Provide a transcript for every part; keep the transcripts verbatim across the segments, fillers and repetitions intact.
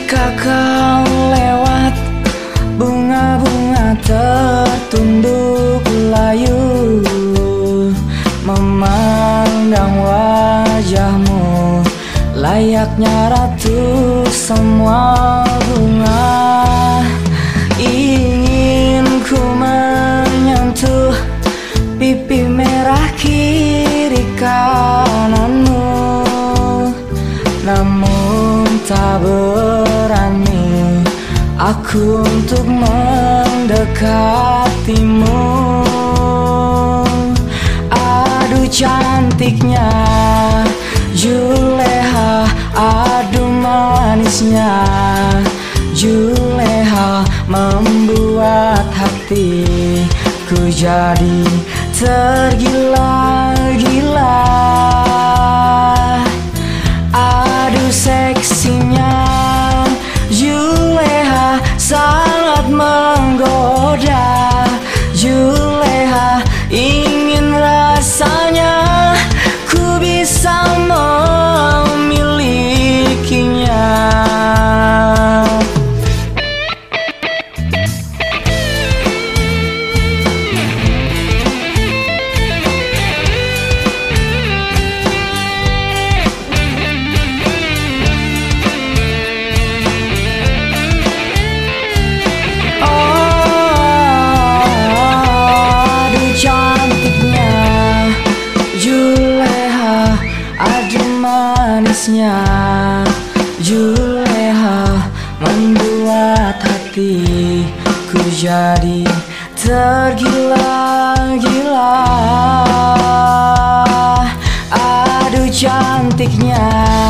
Ketika kau lewat, bunga-bunga tertunduk layu, memandang wajahmu layaknya ratu semua bunga. Ingin ku menyentuh pipi merah kiri kananmu, namun tak berani aku untuk mendekatimu. Aduh cantiknya Juleha, aduh manisnya Juleha, membuat hatiku jadi tergila-gila. Aduh seksinya Juleha, sangat menggoda Juleha, ingin rasanya ku bisa memilikinya. Manisnya Juleha, membuat hatiku jadi tergila-gila. Aduh cantiknya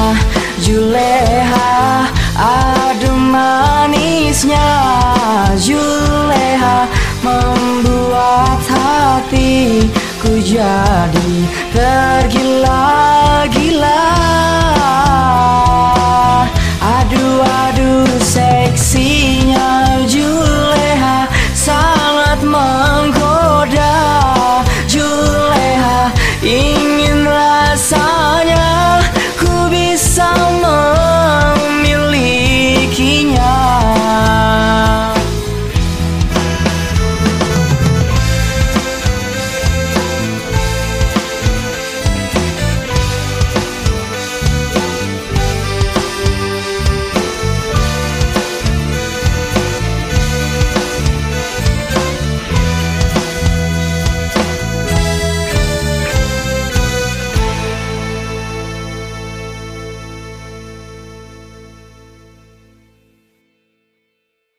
Juleha, aduh manisnya Juleha, membuat hatiku jadi tergila-gila. Aduh, aduh.